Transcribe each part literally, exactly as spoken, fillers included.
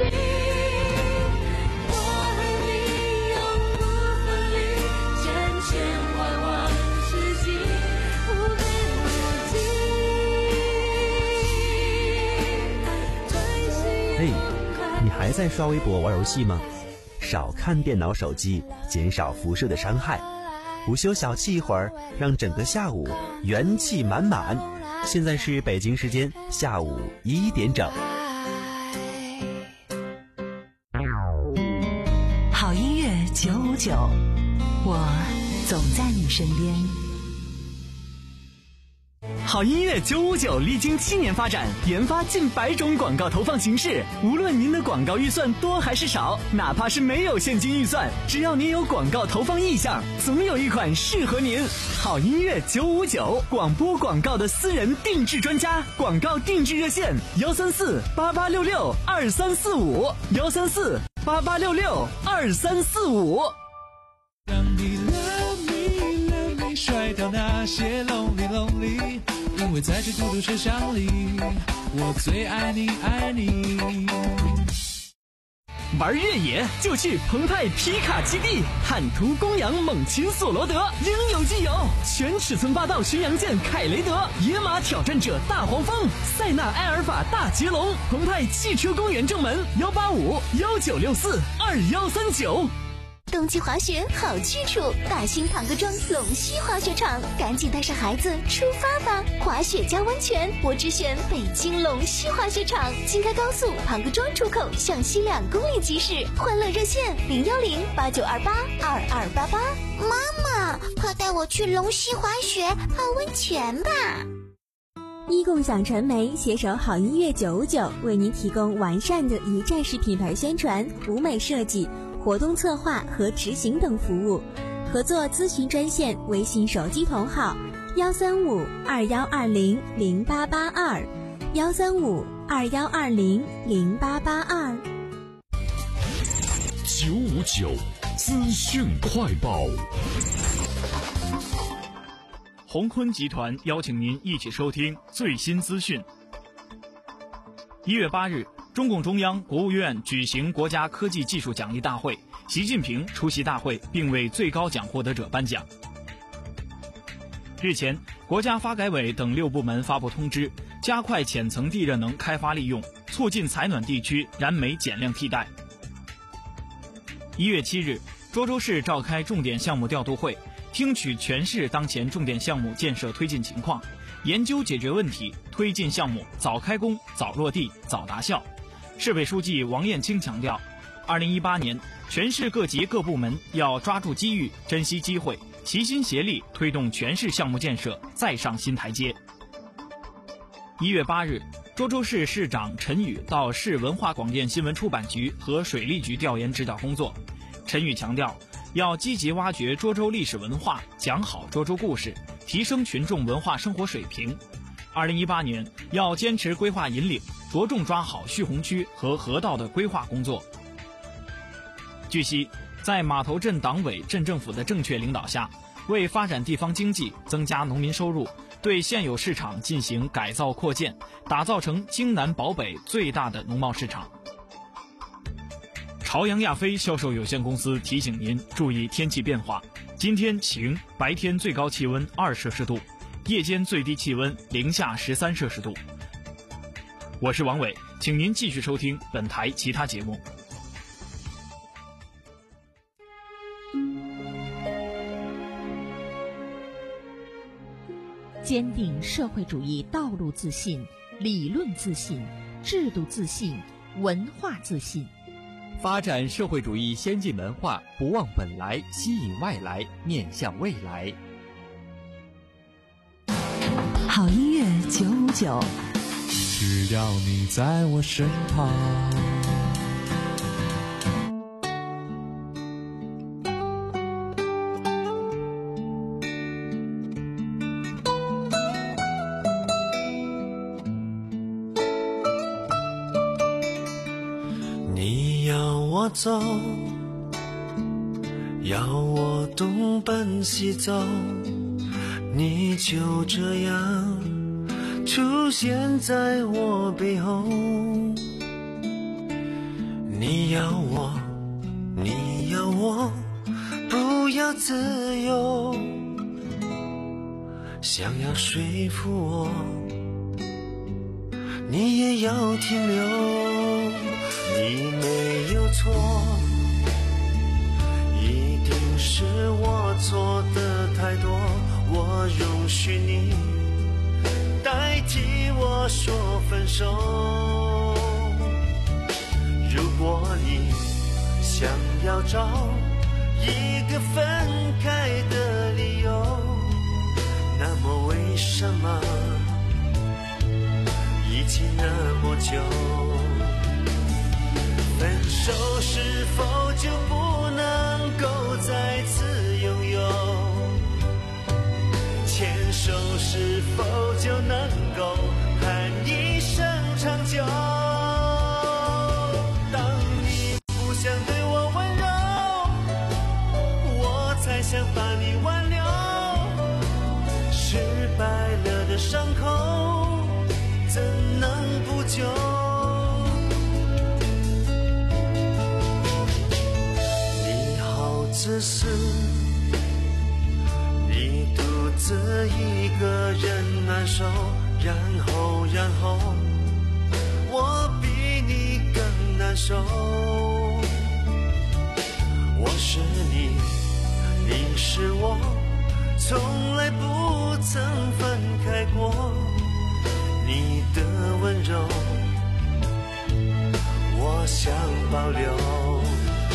你还在刷微博玩游戏吗？少看电脑手机，减少辐射的伤害。午休小憩一会儿，让整个下午元气满满。现在是北京时间下午一点整。 好音乐九五九，我总在你身边。 好音乐九五九历经七年发展，研发近百种广告投放形式。无论您的广告预算多还是少，哪怕是没有现金预算，只要您有广告投放意向，总有一款适合您。好音乐九五九，广播广告的私人定制专家，广告定制热线幺三四八八六六二三四五幺三四八八六六二三四五。 让你 love me love me 甩掉那些 lonely lonely，因为在这孤独车厢里，我最爱你爱你。 玩越野就去澎湃皮卡基地，汉途、公羊、猛禽、索罗德，应有尽有。全尺寸霸道巡洋舰凯雷德，野马挑战者大黄蜂，塞纳埃尔法大捷龙。澎湃汽车公园正门幺八五幺九六四二幺三九。 冬季滑雪好去处，大兴庞各庄龙溪滑雪场，赶紧带上孩子出发吧！滑雪加温泉，我只选北京龙溪滑雪场。京开高速庞各庄出口向西两公里即驶，欢乐热线零幺零八九二八二二八八。 妈妈，快带我去龙溪滑雪泡温泉吧！ 一共享传媒携手好音乐九五九，为您提供完善的一站式品牌宣传、舞美设计、活动策划和执行等服务。合作咨询专线微信手机同号幺三五二幺二零零八八二幺三五二幺二零零八八二。 九五九资讯快报。 鸿坤集团邀请您一起收听最新资讯。一月八日，中共中央、国务院举行国家科技技术奖励大会，习近平出席大会并为最高奖获得者颁奖。日前，国家发改委等六部门发布通知，加快浅层地热能开发利用，促进采暖地区燃煤减量替代。一月七日，涿州市召开重点项目调度会，听取全市当前重点项目建设推进情况，研究解决问题，推进项目早开工、早落地、早达效。市委书记王艳青强调，二零一八年全市各级各部门要抓住机遇，珍惜机会，齐心协力推动全市项目建设再上新台阶。一月八日，涿州市市长陈宇到市文化广电新闻出版局和水利局调研指导工作。陈宇强调，要积极挖掘涿州历史文化，讲好涿州故事，提升群众文化生活水平。二零一八年要坚持规划引领，着重抓好蓄洪区和河道的规划工作。据悉，在码头镇党委镇政府的正确领导下，为发展地方经济、增加农民收入，对现有市场进行改造扩建，打造成京南保北最大的农贸市场。朝阳亚飞销售有限公司提醒您注意天气变化，今天晴，白天最高气温二摄氏度，夜间最低气温零下十三摄氏度。我是王伟，请您继续收听本台其他节目。 坚定社会主义道路自信、理论自信、制度自信、文化自信。 发展社会主义先进文化，不忘本来，吸引外来，面向未来。 好音乐九五九， 只要你在我身旁。 你要我走，要我东奔西走，你就这样出现在我背后， 你要我，你要我不要自由，想要说服我，你也要停留。你没有错，一定是我错的太多，我容许你代替我说分手。如果你想要找一个分开的理由，那么为什么一起那么久？分手是否就不能够再次拥有？牵手是否就能够喊一声长久？当你不想对我温柔，我才想把你挽留。失败了的伤口怎能不救？你好自私，你独自一个人难受，然后然后我比你更难受。我是你，你是我，从来不曾分开过。你的温柔我想保留。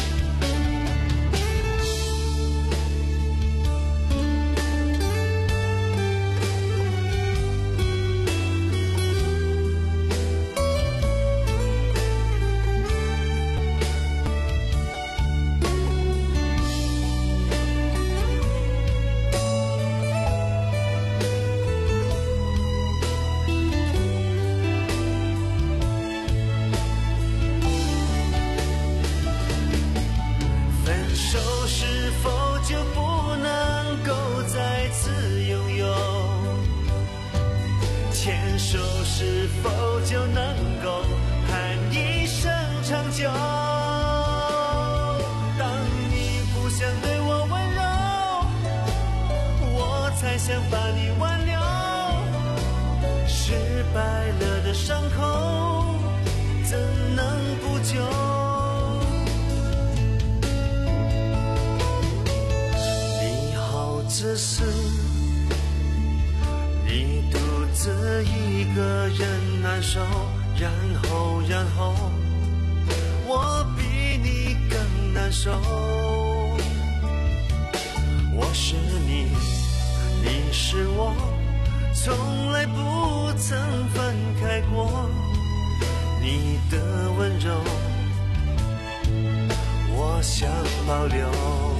是否就能够喊一声长久？当你不想对我温柔，我才想把你挽留。失败了的伤口怎能不救？你好自私，你独自一个人难受，然后然后我比你更难受。我是你，你是我，从来不曾分开过。你的温柔我想保留，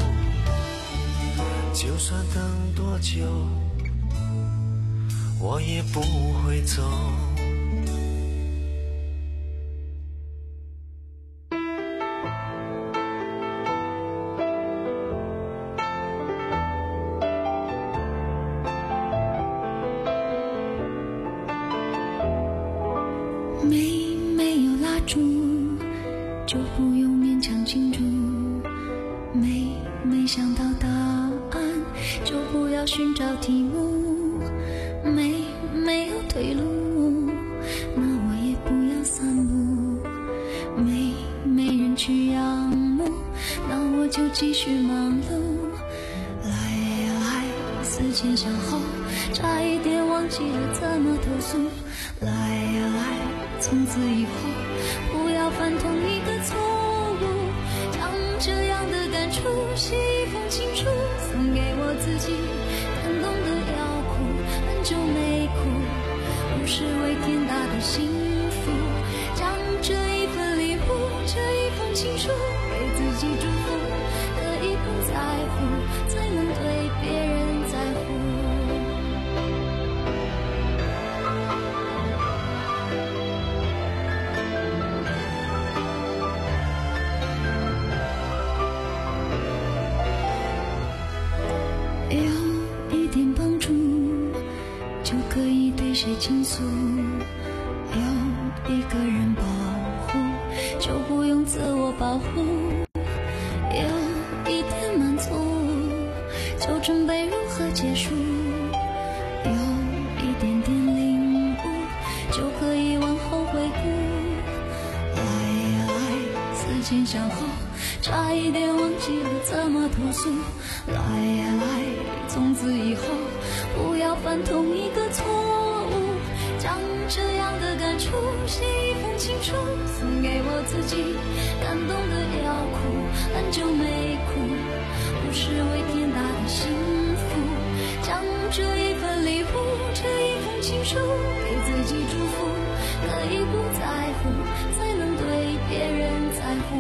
就算等多久我也不会走。 没没有蜡烛，就不用勉强庆祝。没没想到答案，就不要寻找题目。没没有退路，那我也不要散步。没没人去仰慕，那我就继续忙碌。来呀来，思前想后，差一点忘记了怎么投诉。来呀来，从此以后不要犯同一个错误。将这样的感触写一封情书，送给我自己，感动得要哭，很久没哭，不是为天大的幸福。将这一份礼物，这一封情书，给自己祝福的一份在乎，才能对别人在乎。有一点帮助，就可以对谁倾诉。有一个人保护，就不用自我保护，有一点满足，就准备如何结束，有一点点领悟，就可以往后回顾。来来，思前想后，差一点忘记了怎么投诉。来来，从此以后不要犯同一个错误，将这样的感触写一封情书，送给我自己，感动的要哭，很久没哭，不是为天大的幸福，将这一份礼物，这一封情书给自己祝福，可以不在乎，才能对别人在乎。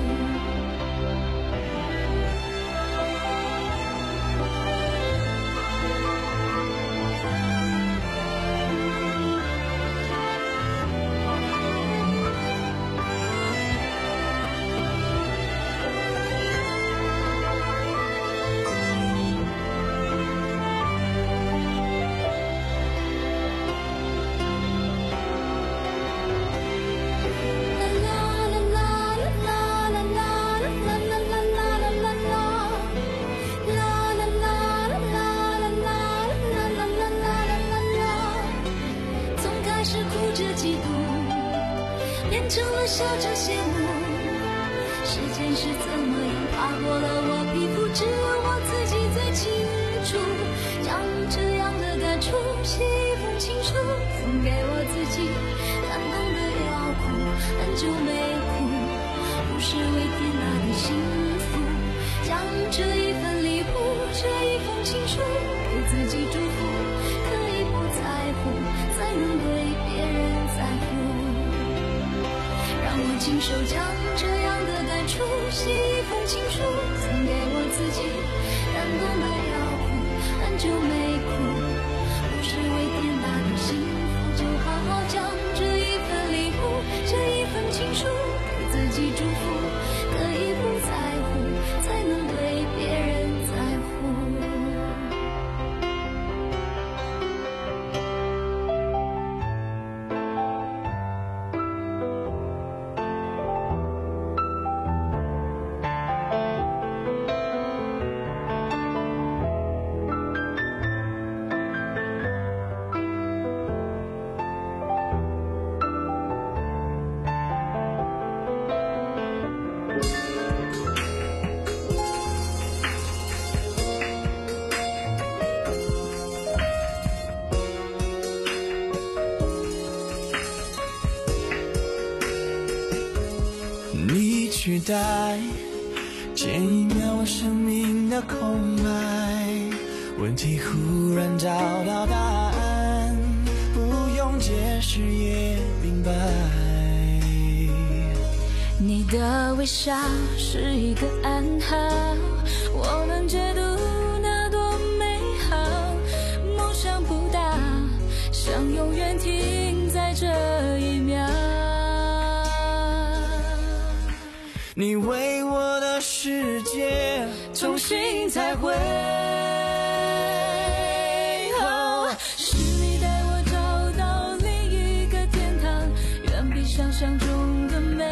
成了笑着羡慕，时间是怎么样爬过了我皮肤，只有我自己最清楚，将这样的感触写一封情书，送给我自己，感动的要哭，很久没哭，不是为天大的幸福，将这一份礼物，这一封情书给自己祝福，可以不在乎，才能对别人在乎。让我亲手将这样的感触写一封情书，送给我自己，感动的要哭，很久没哭，不是为天大的幸福，就好好将这一份礼物，这一份情书给自己祝福，可以不在乎，才能对别人在乎。 你取代前一秒我生命的空白，问题忽然找到答案，不用解释也明白。 你的微笑是一个暗号，我能解读那多美好，梦想不大，想永远停在这一秒。 你为我的世界重新彩绘， 哦，是你带我找到另一个天堂，远比想象中的美。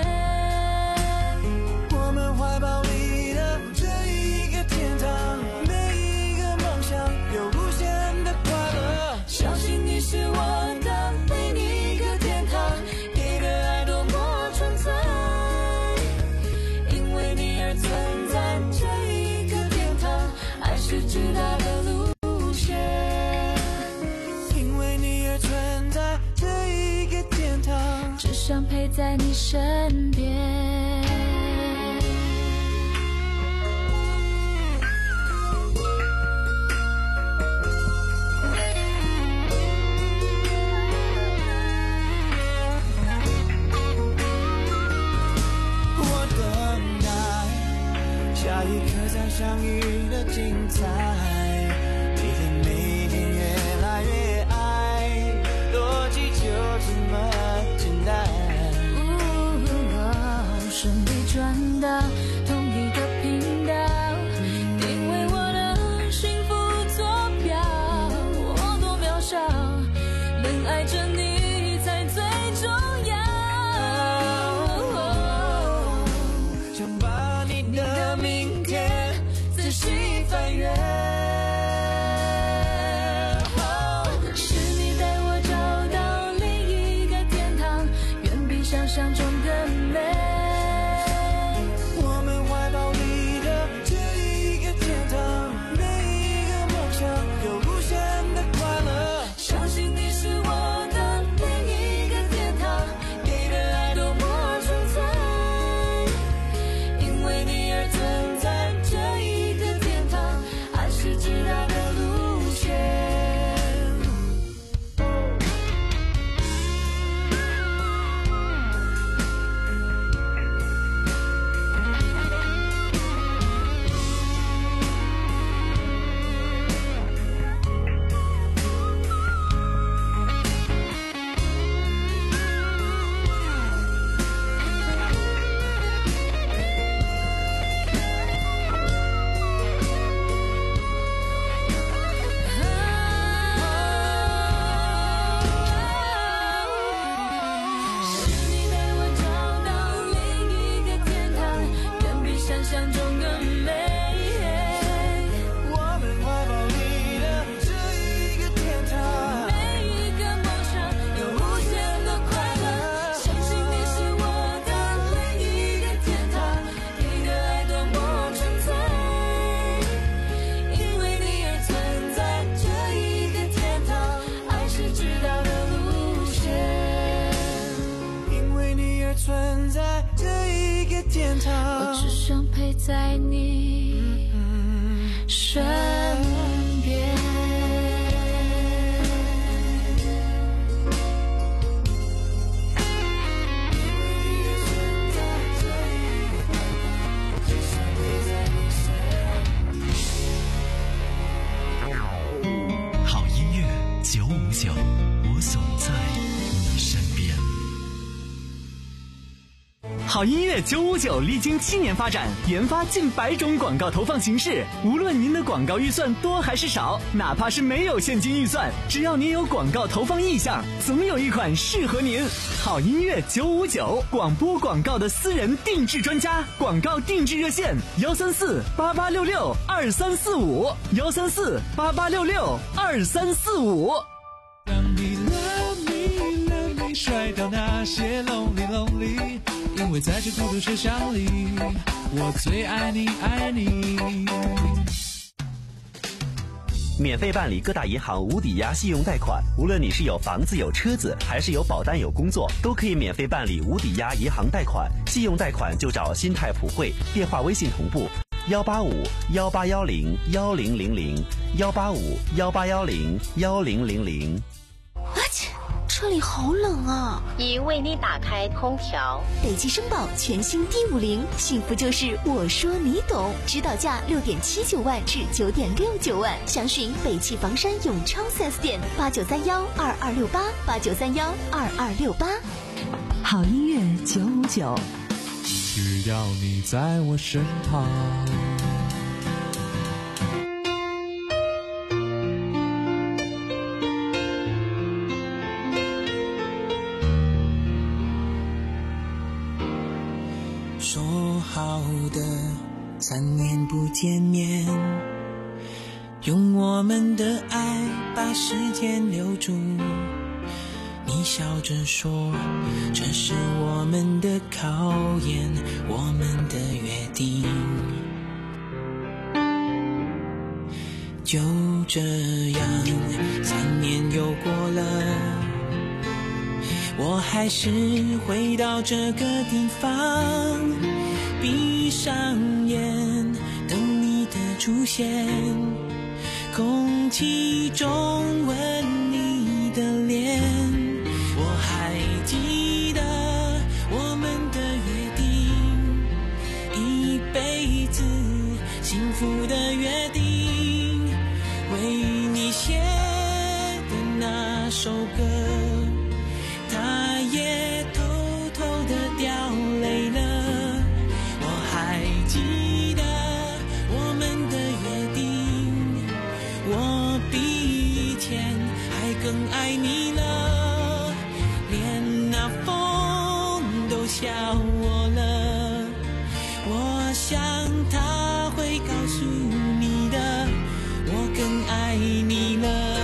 我们怀抱里的这一个天堂，每一个梦想有无限的快乐，相信你是我的另一个天堂，给的爱多么纯粹，存在这一个天堂，爱是直达的路线，因为你而存在这一个天堂， 只想陪在你身边。 下一刻再相遇的精彩，每天每天越来越爱，逻辑就这么简单。 哦，顺利转到同一个频道，定为我的幸福坐标。我多渺小，能爱着你才最重要。 好音乐九五九历经七年发展，研发近百种广告投放形式。无论您的广告预算多还是少，哪怕是没有现金预算，只要您有广告投放意向，总有一款适合您。好音乐九五九，广播广告的私人定制专家，广告定制热线：幺三四八八六六二三四五，幺三四八八六六二三四五。 让你 love me love me 甩掉那些 lonely lonely， 因为在这孤独车厢里，我最爱你爱你。 免费办理各大银行无抵押信用贷款，无论你是有房子有车子，还是有保单有工作，都可以免费办理无抵押银行贷款。信用贷款就找新泰普惠，电话微信同步幺八五幺八幺零幺零零零幺八五幺八幺零幺零零零。 啊切，车里好冷啊！ 已为你打开空调。 北汽绅宝全新 D 五零，幸福就是我说你懂，指导价六点七九万至九点六九万，详询北汽房山永昌 四 S 店八九三幺二二六八八九三幺二二六八。 好音乐九五九， 只要你在我身旁。 说好的三年不见面，用我们的爱把时间留住。你笑着说，这是我们的考验，我们的约定。就这样，三年又过了，我还是回到这个地方，闭上眼等你的出现，空气中闻你的脸。我还记得我们的约定，一辈子幸福的约定，为你写的那首歌，他也偷偷地掉泪了。我还记得我们的约定，我比以前还更爱你了，连那风都笑我了。我想他会告诉你的，我更爱你了。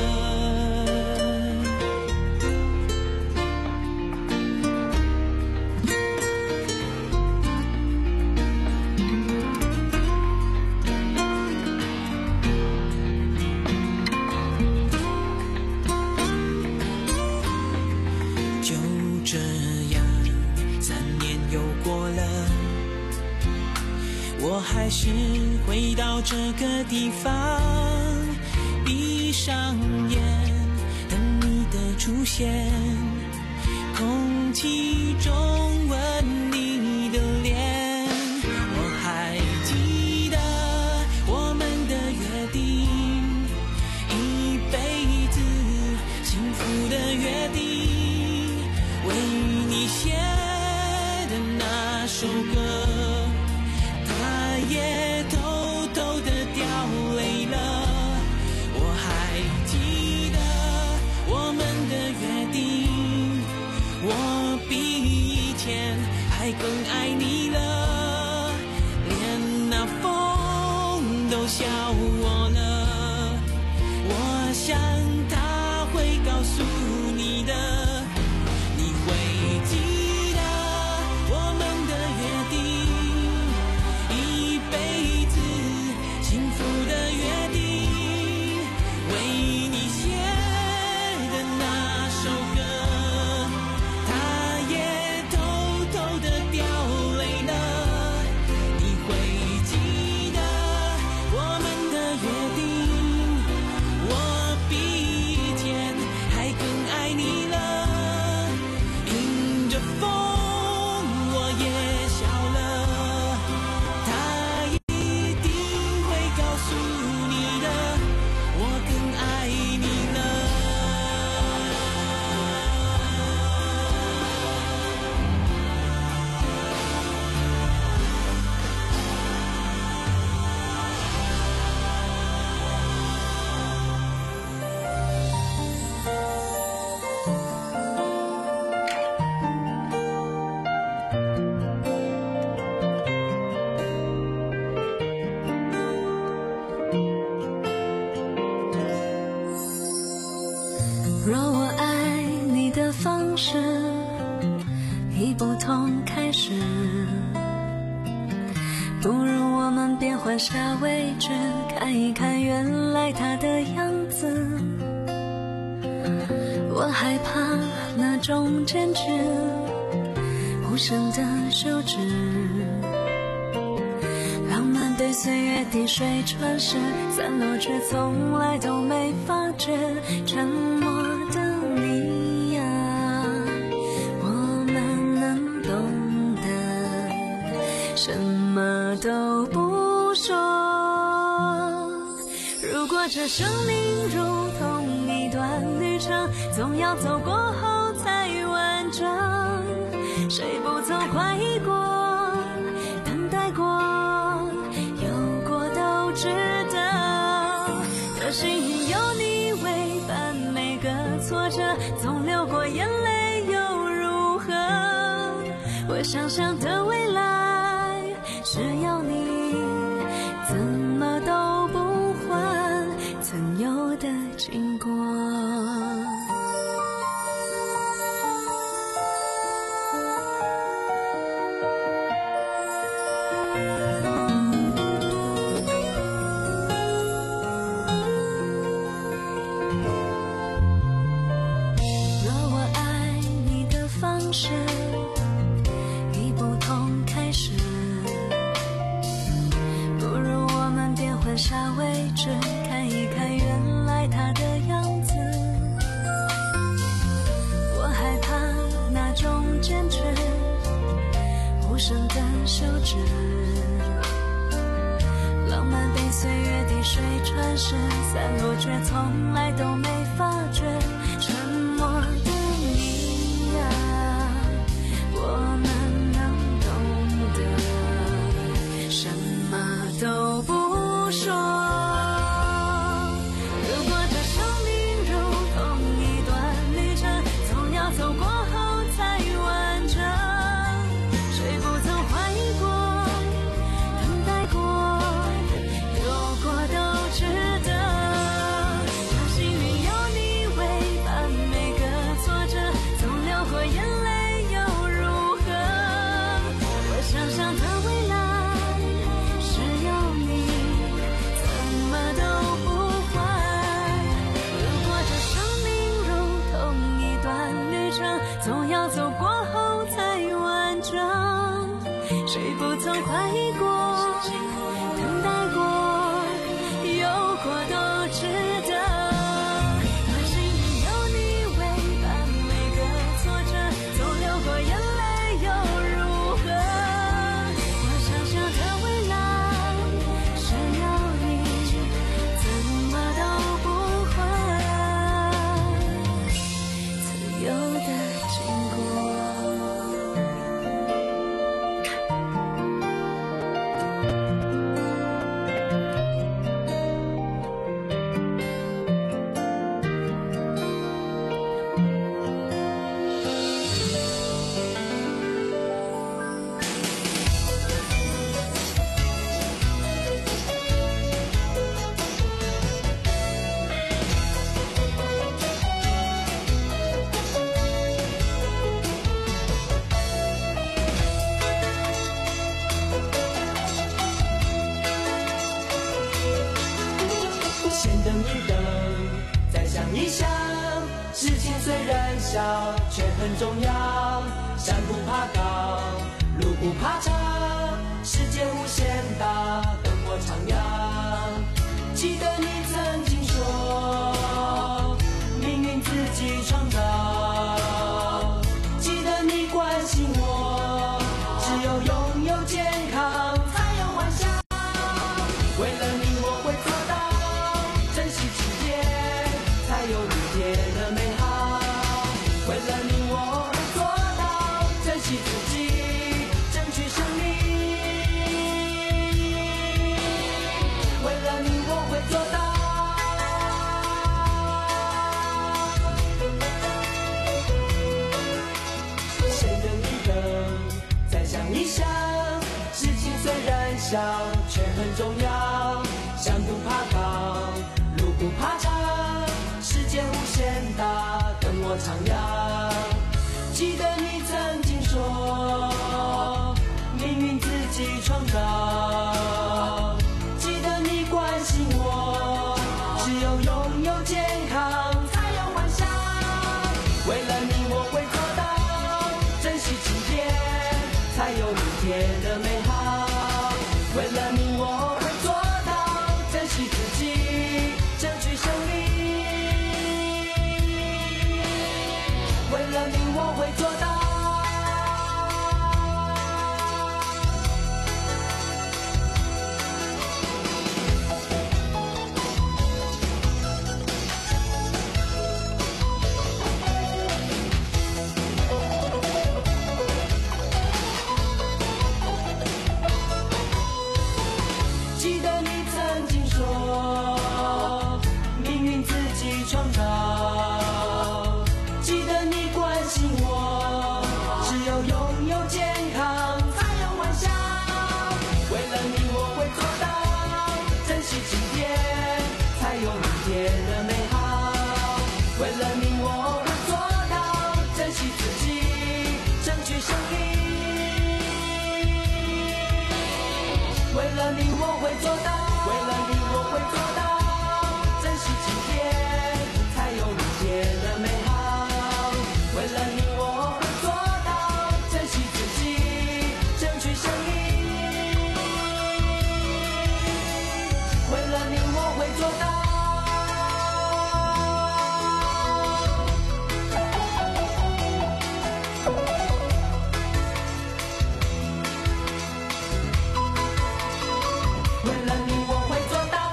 我还是回到这个地方，闭上眼等你的出现，空气中闻你的脸。我还记得我们的约定，一辈子幸福的约定，为你写的那首歌，也偷偷地掉泪了。我还记得我们的约定，我比以前还更爱你了，连那风都笑我了。我想他会告诉你的，你会记得我们的约定，幸福的约定，为你写的那首歌，他也偷偷地掉泪了。 若我爱你的方式已不同开始，不如我们便换下位置，看一看原来他的样子。我害怕那种坚持无声的休止，浪漫被岁月滴水穿石，散落却从来都没发觉。沉默的你呀，我们能懂得什么都不说。如果这生命如同一段旅程，总要走过后才完整，谁不曾怀疑过，等待过，有过都值得。可幸运有你为伴每个挫折，总流过眼泪又如何？我想象的未来是要你怎么都不换曾有的经过。下位置，看一看原来他的样子。我害怕那种坚持无声的休止，浪漫被岁月滴水穿石，散落却从来都没发觉。沉默的你呀，我们能懂得什么都不说。如果这生命如同一段旅程，总要走过后才完整，谁不曾怀疑过，等待过，有过都值得。可幸运有你为伴每个挫折，总流过眼泪又如何？我想象的未来是有你怎么都不换。如果这生命如同一段旅程，总要走过后才完整，谁不曾怀疑过，等待过，有过都值得。可幸运有你为伴每个挫折，总流过眼泪又如何？我想象的未来是要你怎么都不换曾有的经过。 先等一等，再想一想，事情虽然小，却很重要。山不怕高，路不怕长，世界无限大，等我徜徉。记得你曾经说，命运自己创造。记得你关心我，只有拥有健康，才有欢笑。为了你，我会做到。珍惜世界，才有明天的美好。为了你，我会做到珍惜自己，争取胜利。为了你，我会做到。先等一等，再想一想，事情虽然小，却很重要。山不怕高，路不怕长，世界无限大， 为了你我会做到珍惜自己，争取胜利。为了你我会做到。记得你曾经说，命运自己创造。记得你关心我，只有拥有健康才有欢笑。为了你我会做到，珍惜今天才有明天的美好。为了你我会做到，珍惜自己，争取胜利。为了你我会做到，为了你我会做到，珍惜今天才有明天的美好。为了你我会做到，珍惜自己，争取胜利。为了你我会做到。为了你我会做到。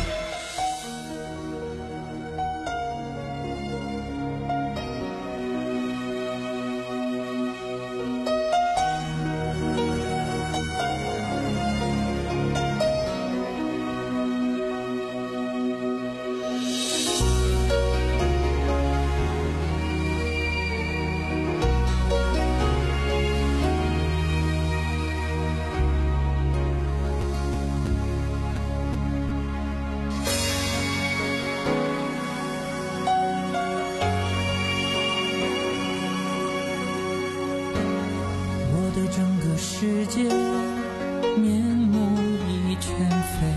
我的整个世界面目已全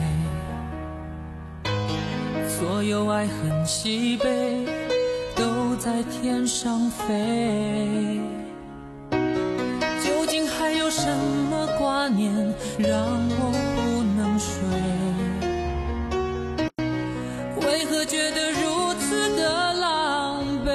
非，所有爱恨喜悲都在天上飞。究竟还有什么挂念让我不能睡？为何觉得如此的狼狈？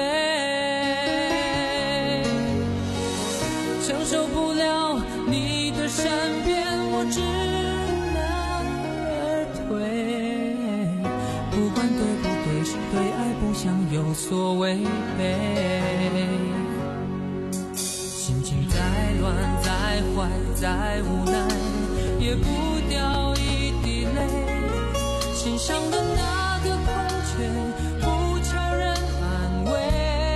承受不了你的善变，我知难而退。不管对不对，是对爱不想有所违背。心情再乱再坏再无奈，也不掉一滴泪。心上的那个空缺，不求人安慰。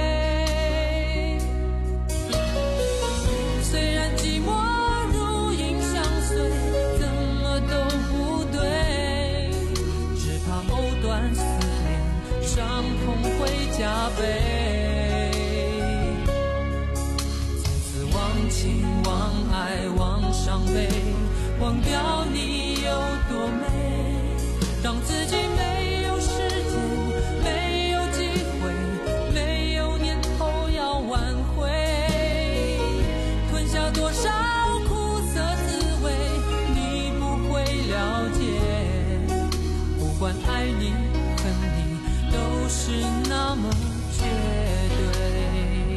虽然寂寞如影相随，怎么都不对，只怕藕断丝连，伤痛会加倍。从此忘情忘爱忘伤悲，忘掉你有多美，让自己没有时间，没有机会，没有念头要挽回。吞下多少苦涩滋味，你不会了解。不管爱你恨你，都是那么绝对。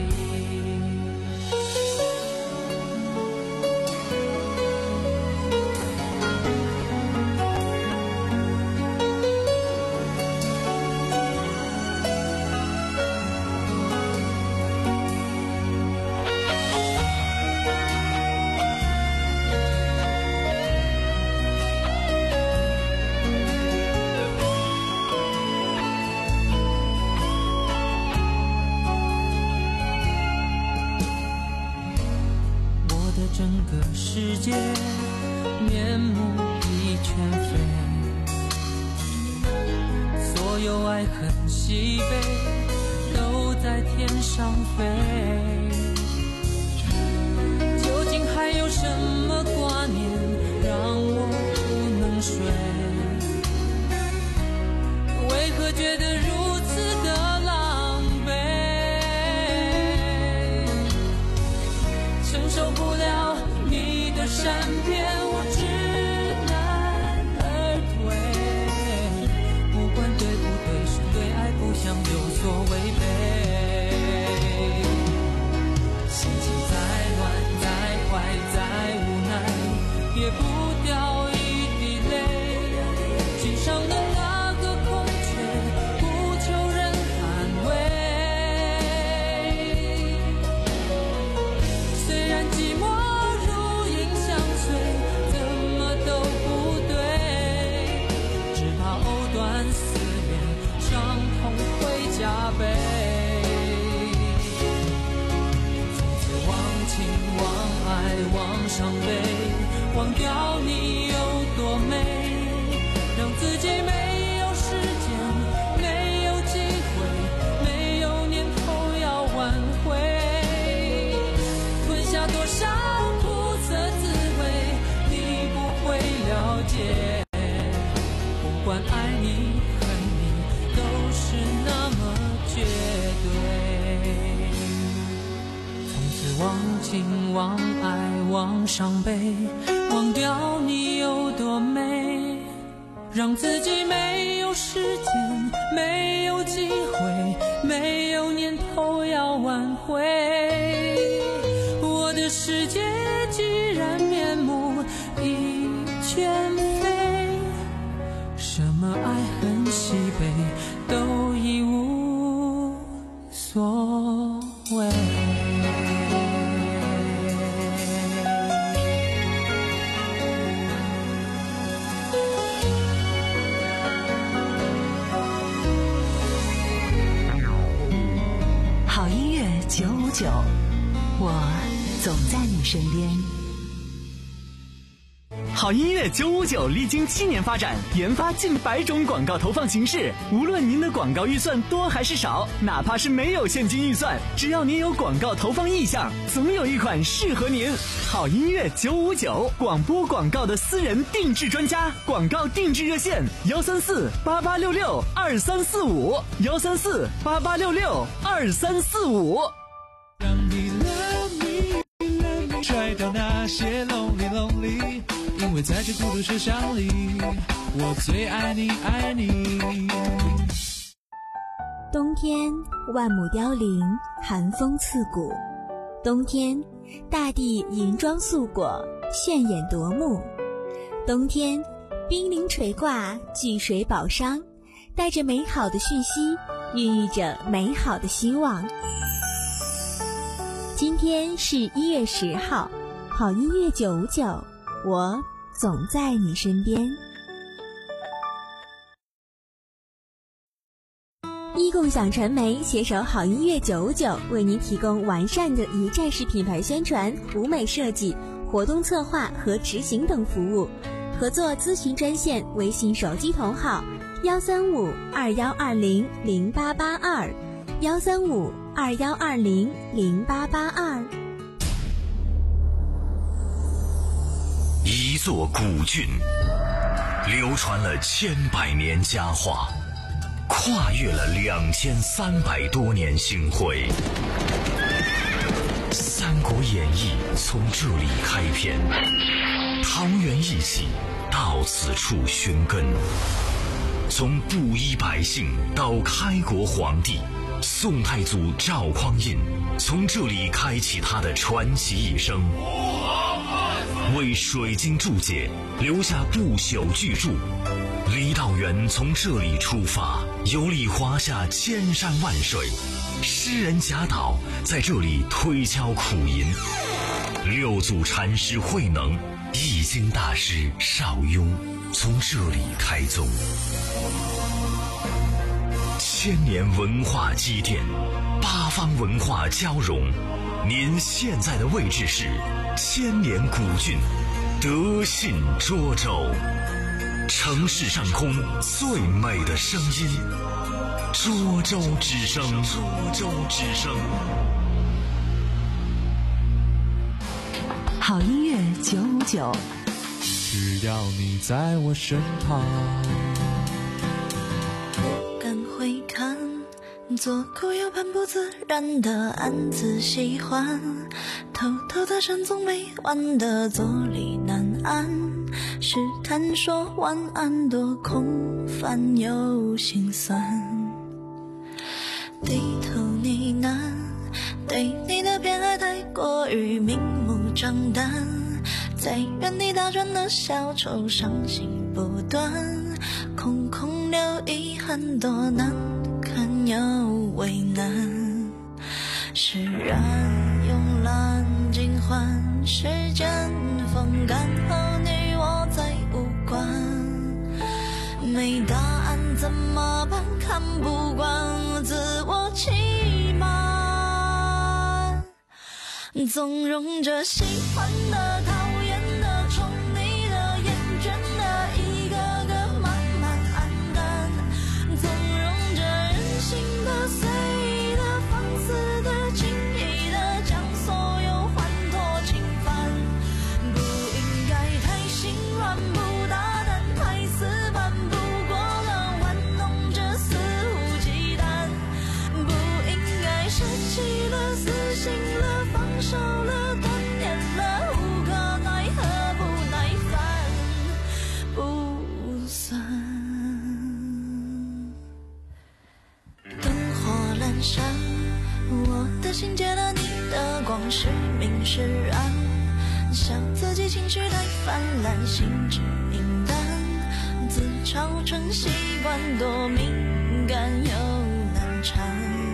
整个世界面目已全非，所有爱恨喜悲都在天上飞。究竟还有什么挂念让我不能睡？为何觉得如此的狼狈？承受不了你的善变，我只也不掉一滴泪。心上的那个空缺，不求人安慰。虽然寂寞如影相随，怎么都不对，只怕藕断丝连，伤痛会加倍。忘伤悲，忘掉你有多美，让自己没有时间，没有机会，没有念头要挽回。吞下多少苦涩滋味，你不会了解。不管爱你恨你，都是那么绝对。从此忘情忘爱忘伤悲，忘掉你有多美，让自己没有时间，没有机会，没有念头要挽回。我的世界既然面目已全非，什么爱恨喜悲都已无所谓。 九五九，我总在你身边。 好音乐九五九历经七年发展，研发近百种广告投放形式。无论您的广告预算多还是少，哪怕是没有现金预算，只要您有广告投放意向，总有一款适合您。好音乐九五九，广播广告的私人定制专家，广告定制热线：幺三四八八六六二三四五，幺三四八八六六二三四五。 让你 love me love me， 甩掉那些 lonely lonely， 因为在这孤独车厢里，我最爱你爱你。 冬天万亩凋零，寒风刺骨。冬天大地银装素裹，炫眼夺目。冬天冰凌垂挂，聚水宝商，带着美好的讯息，孕育着美好的希望。今天是一月十号，好音乐九五九，我总在你身边。一共享传媒携手好音乐九五九，为您提供完善的一站式品牌宣传、舞美设计、活动策划和执行等服务。合作咨询专线：微信手机同号幺三五二幺二零零八八二，幺三五二幺二零零八八二。 一座古郡，流传了千百年佳话，跨越了两千三百多年星辉。《三国演义》从这里开篇，桃园义气到此处寻根。从布衣百姓到开国皇帝，宋太祖赵匡胤从这里开启他的传奇一生，为水晶注解留下不朽巨著。李道元从这里出发，游历华夏千山万水，诗人贾岛在这里推敲苦吟，六祖禅师慧能、易经大师邵雍从这里开宗。千年文化积淀，八方文化交融。您现在的位置是千年古郡德信涿州，城市上空最美的声音，涿州之声。涿州之声。 好音乐九五九， 只要你在我身旁。 敢回看，左口右盼不自然的暗自喜欢，偷偷的山总没完的坐立难安，试探说晚安多空泛又心酸，低头呢喃，对你的偏爱太过于明目张胆， 在原地打转的小丑，伤心不断，空空留遗憾，多难堪又为难。释然慵懒尽欢，时间风干后你我再无关。没答案怎么办？看不惯自我欺瞒，纵容着喜欢的、讨厌的、宠你的、厌倦的，一个个慢慢黯淡，纵容着任性的、随意的、放肆的、轻易的，将所有欢脱侵犯。不应该太心软，不大胆，太死板，不过了玩弄着肆无忌惮。不应该舍弃了、死心了、放手了、断念了，无可奈何，不耐烦，不算。灯火阑珊，我的心借了你的光，是明是暗，笑自己情绪太泛滥，心智平淡，自嘲成习惯，多敏感又难缠。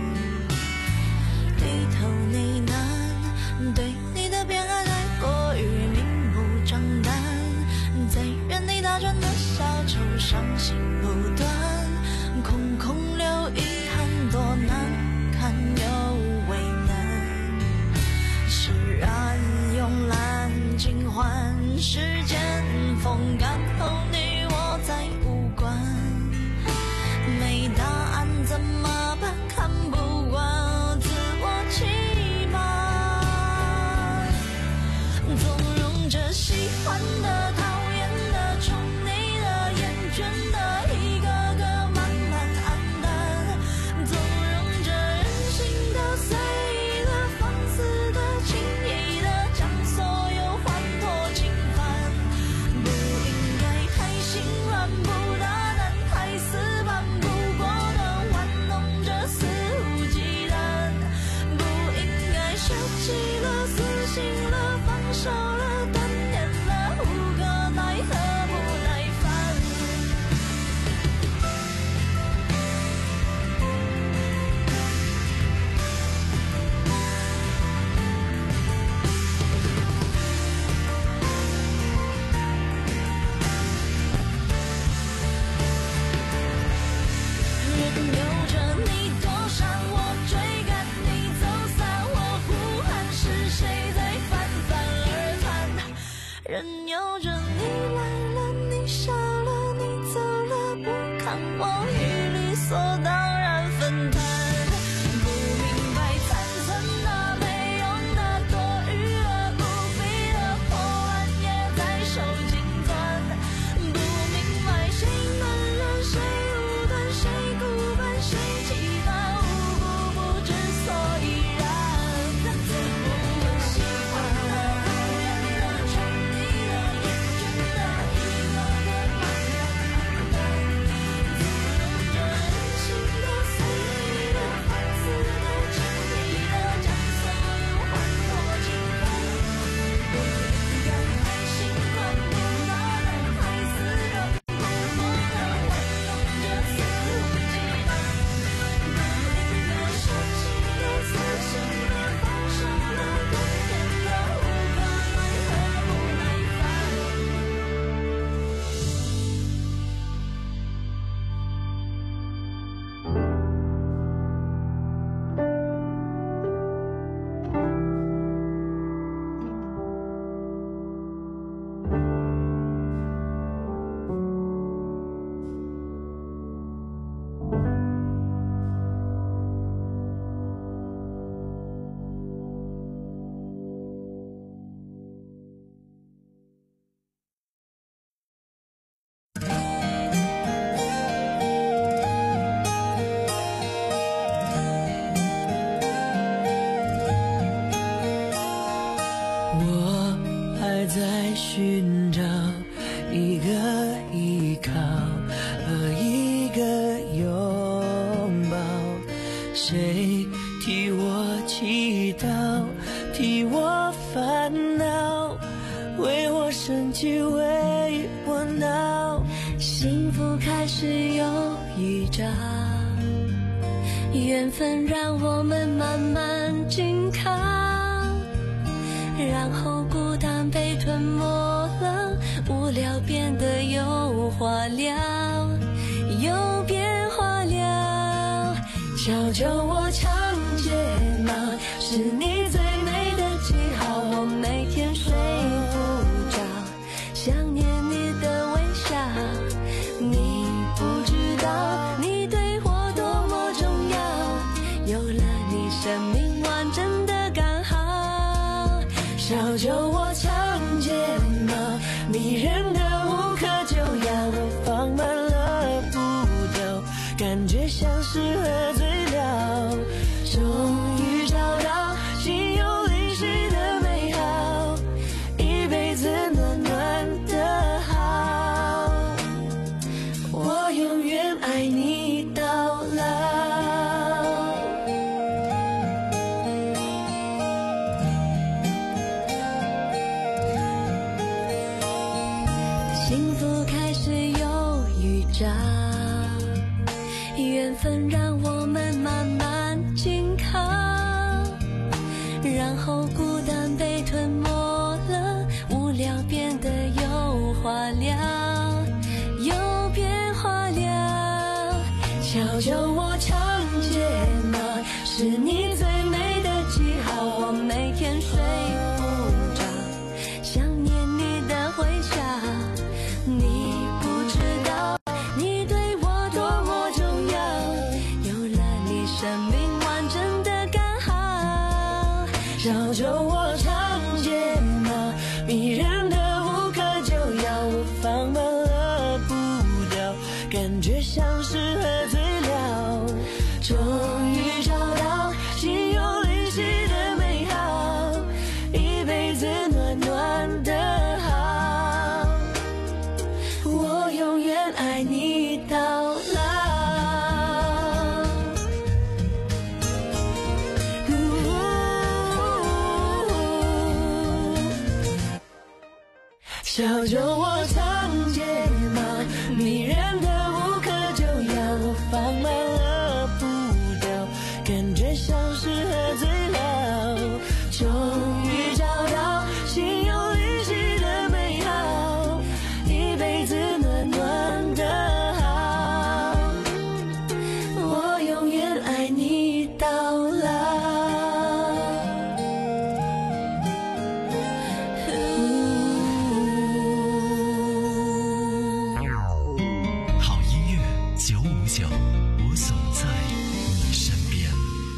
低头呢喃，对你的偏爱太过于明目张胆，在原地打转的小丑，伤心不断，空空留遗憾，多难堪又为难。释然慵懒尽欢，时间风干后你我再无关。没答案怎么办？看不惯自我欺瞒，纵容着喜欢的、讨厌的、宠你的、厌倦的，一个个慢慢黯淡，纵容着任性的、随意的、放肆的、轻易的，将所有欢脱侵犯。不应该太心软，不大胆，太死板，不过了玩弄着肆无忌惮。不应该舍弃了、死心了、放手了、断念了，无可奈何，不耐烦。任由着你躲闪，我追赶你走散，我呼喊，是谁在泛泛而谈？任由着你来了，你笑了，你走了，不看我与理所当然分摊。不明白残存的、没用的、多余的、不必的破烂也在手心钻。不明白谁暖热，谁无端，谁孤单，谁期盼，无故不知所以然。不问喜欢的、讨厌的、宠你的、厌倦的，一个个慢慢黯淡，纵容着任性为我闹，幸福开始有预兆，缘分让我们慢慢紧靠，然后孤单被吞没了，无聊变得有话聊，有变化了。悄悄我长睫毛，是你最美的记号，我每天睡不着，想念你的微笑。你不知道你对我多么重要，有了你生命完整的刚好。小酒窝长睫毛，迷人的无可救药，我放慢了步调，感觉像是喝醉了，终于找到心有灵犀的美好，一辈子暖暖的好，我永远爱你到老。幸福开始有预兆，缘分让我们慢慢紧靠，然后孤单被吞没了，无聊变得有话聊，有变化了。悄悄我长睫毛，是你最美的记号，我每天睡不着，想念你的微笑。你不知道你对我多么重要，有了你生命完整的刚好。小酒窝长睫毛，迷人的无可救药，我放慢了步调，感觉像是喝醉了，终于找到心有灵犀的美好，一辈子暖暖的好，我永远爱你到老。小酒窝长睫毛，迷人的无可救药，我放慢了步调，感觉像是喝醉了，终于找到心有灵犀的美好，一辈子暖暖的好，我永远爱你到老。 好音乐九五九，我总在你身边。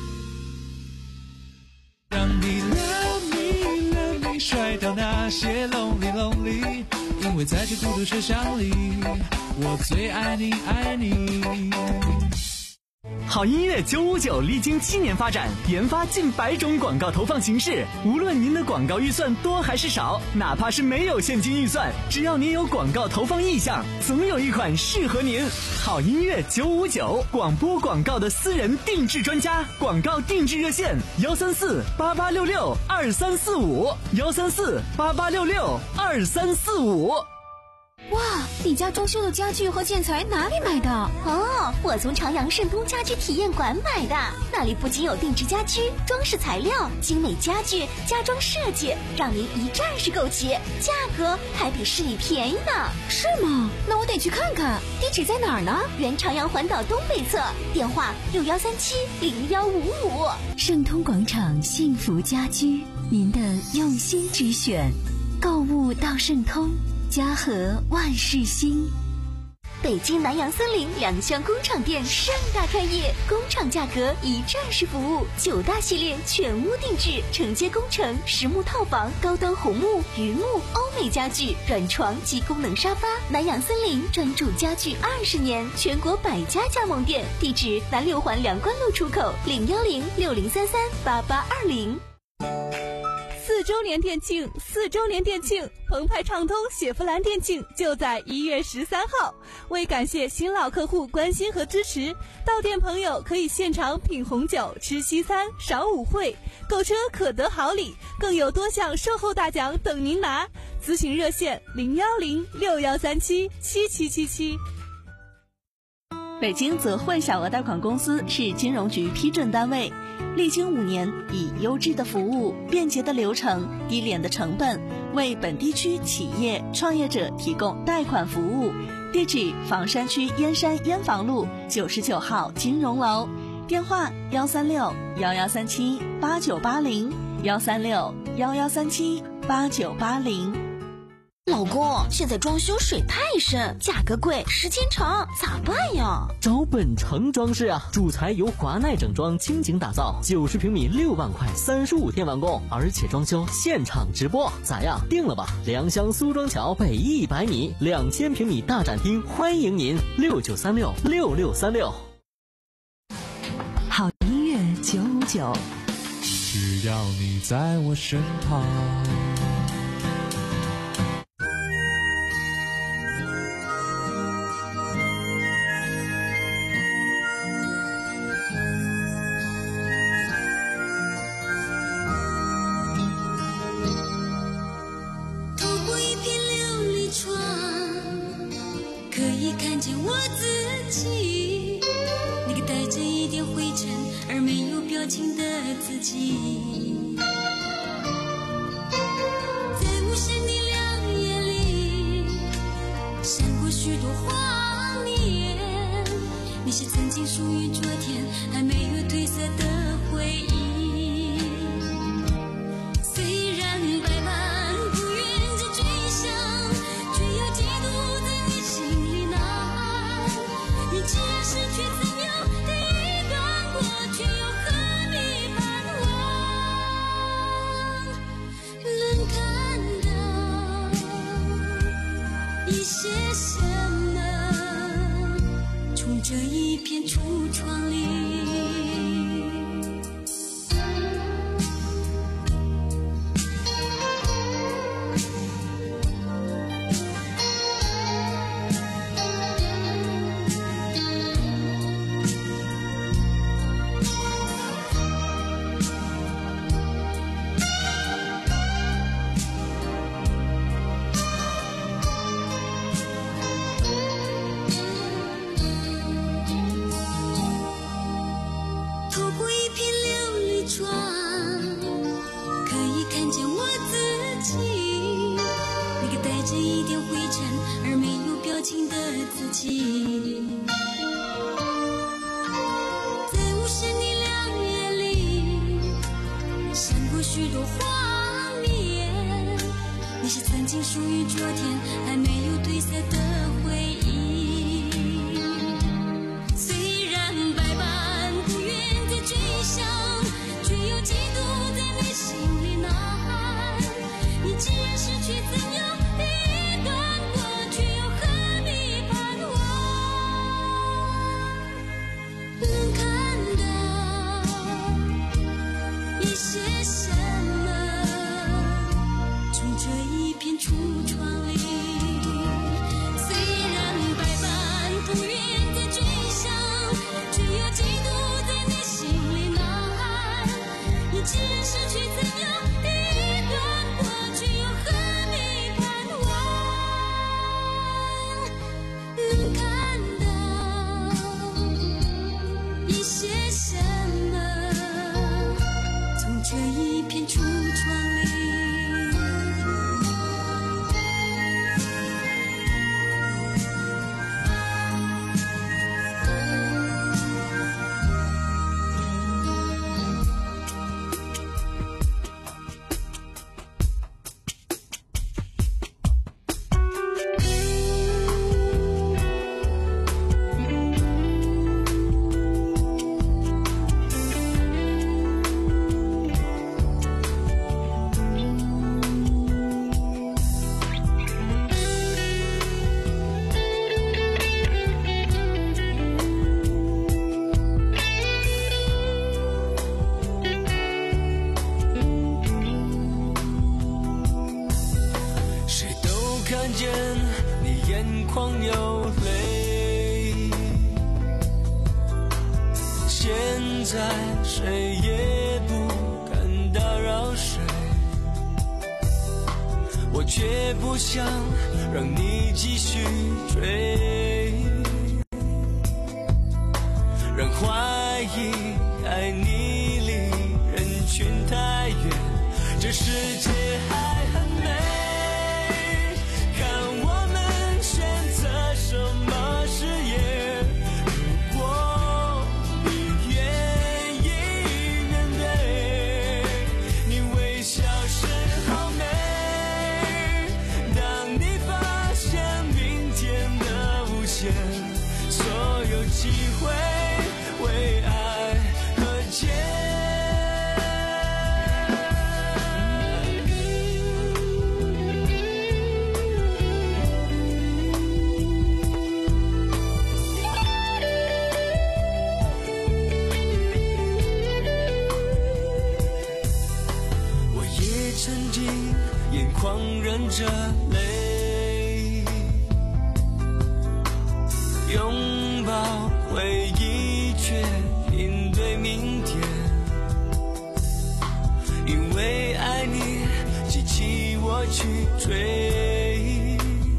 让你 love me love me 甩掉那些 lonely lonely， 因为在这孤独车厢里，我最爱你爱你。 好音乐九五九历经七年发展，研发近百种广告投放形式。无论您的广告预算多还是少，哪怕是没有现金预算，只要您有广告投放意向，总有一款适合您。好音乐九五九，广播广告的私人定制专家，广告定制热线：幺三四八八六六二三四五，幺三四八八六六二三四五。 哇，你家装修的家具和建材哪里买的？哦，我从朝阳盛东家居体验馆买的。那里不仅有定制家居、装饰材料、精美家具、家装设计，让您一站式购齐，价格还比市里便宜呢。是吗？那我得去看看。地址在哪儿呢？原朝阳环岛东北侧，电话六幺三七零幺五五。 盛通广场幸福家居，您的用心之选。购物到盛通，家和万事兴。 北京南洋森林两厢工厂店盛大开业，工厂价格一站式服务，九大系列全屋定制，承接工程、实木套房、高端红木、榆木、欧美家具、软床及功能沙发。南洋森林专注家具二十年，全国百家加盟店，地址南六环两关路出口，零幺零六零三三八八二零。 四周年店庆、四周年店庆，澎湃畅通雪佛兰店庆就在一月十三号。为感谢新老客户关心和支持，到店朋友可以现场品红酒、吃西餐、赏舞会，购车可得好礼，更有多项售后大奖等您拿。咨询热线零幺零六幺三七七七七七。 北京泽汇小额贷款公司是金融局批准单位，历经五年，以优质的服务、便捷的流程、低廉的成本，为本地区企业创业者提供贷款服务。地址：房山区燕山燕房路九十九号金融楼，电话：幺三六幺幺三七八九八零，幺三六幺幺三七八九八零。 老公，现在装修水太深，价格贵，时间长，咋办呀？ 找本城装饰啊，主材由华奈整装倾情打造，九十平米六万块，三十五天完工，而且装修现场直播，咋样？定了吧？良乡苏庄桥北一百米，两千平米大展厅，欢迎您，六九三六六六三六。 好音乐九五九， 只要你在我身旁。 自己，在无限的亮夜里，闪过许多画面，那些曾经属于昨天还没有褪色的回忆。虽然百般不愿再追想，却又嫉妒在你心里呐喊。你既然失去怎样的一段过去，又何必盼能看到一些什么，从这一片橱窗里。些什么，从这一片橱窗里。 狂流泪。现在谁也不敢打扰谁，我却不想让你继续追，让怀疑爱你离人群太远，这世界还很美，看我们选择什么事业。如果你愿意面对，你微笑时好美，当你发现明天的无限，所有机会为爱和解。我也曾经眼眶忍着泪，拥抱回忆却面对明天，因为爱你激起我去追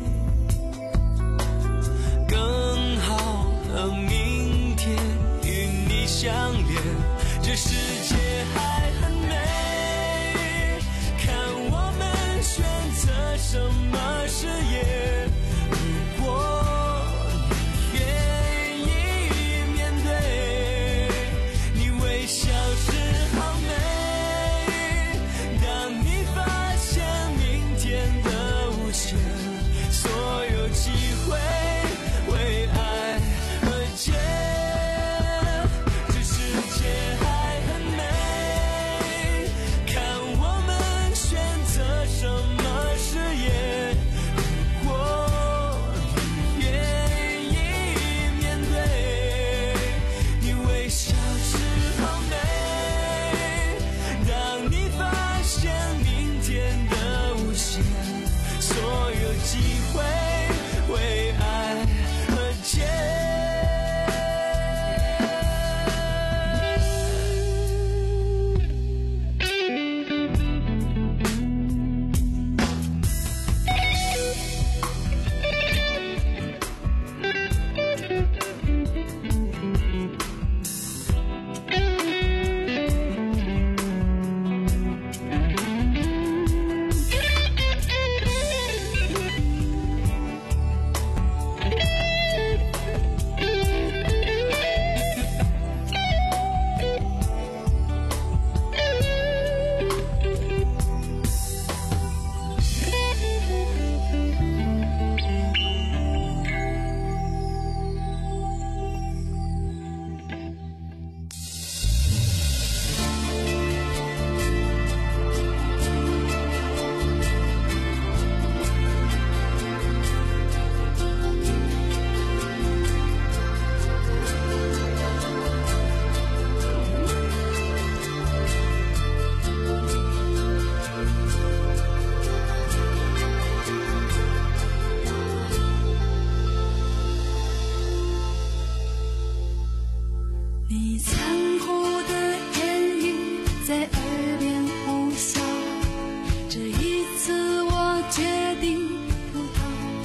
更好的明天，与你相连，这世界还很美，看我们选择什么事业。如果你愿意面对，你微笑时好美，当你发现明天的无限，所有机会为爱和解。这世界还很美，看我们选择什么事业。如果你愿意面对，你微笑时好美，当你发现明天的无限，所有机会为爱和解。 你残酷的言语在耳边呼啸，这一次我决定不逃，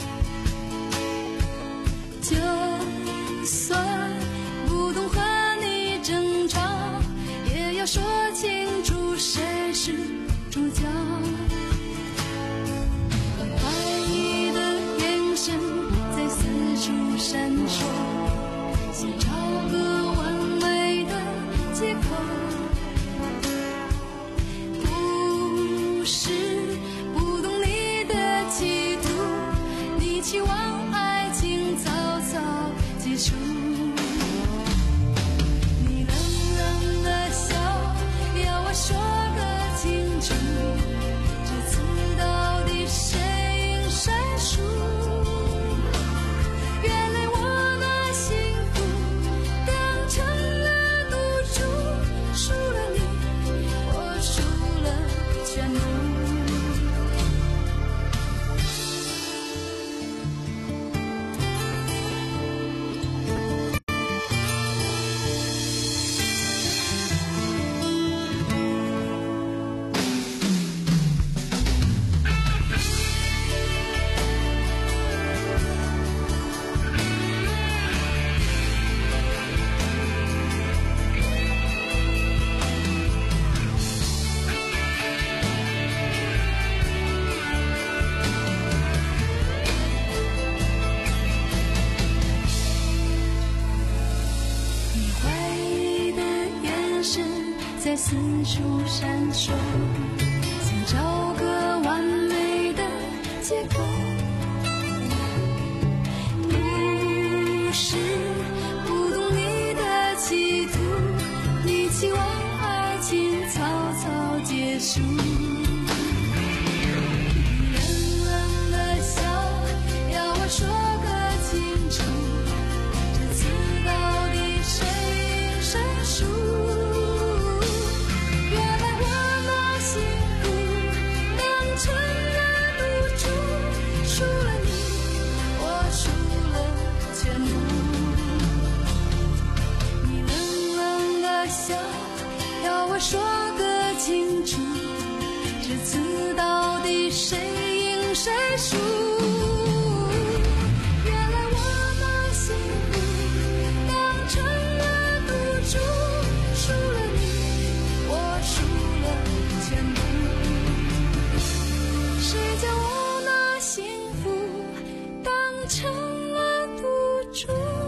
就算不懂和你争吵，也要说清楚谁是主角。怀疑的眼神在四处闪烁，想找个完美的借口，不是不懂你的企图，你期望爱情早早结束。你冷冷的笑，要我说个清楚，这次到底谁赢谁输？原来我的幸福当成了赌注，输了你，我输了全部。 在四处闪烁，想找个完美的结果。不是不懂你的企图，你期望爱情草草结束。冷冷的笑，要我说个清楚，这次到底谁赢谁输？原来我那幸福当成了赌注，输了你，我输了全部。你冷冷的笑，要我说个清楚，这次到底谁赢谁输？原来我那幸福当成了赌注，输了你，我输了全部。谁叫我那幸福当成了赌注？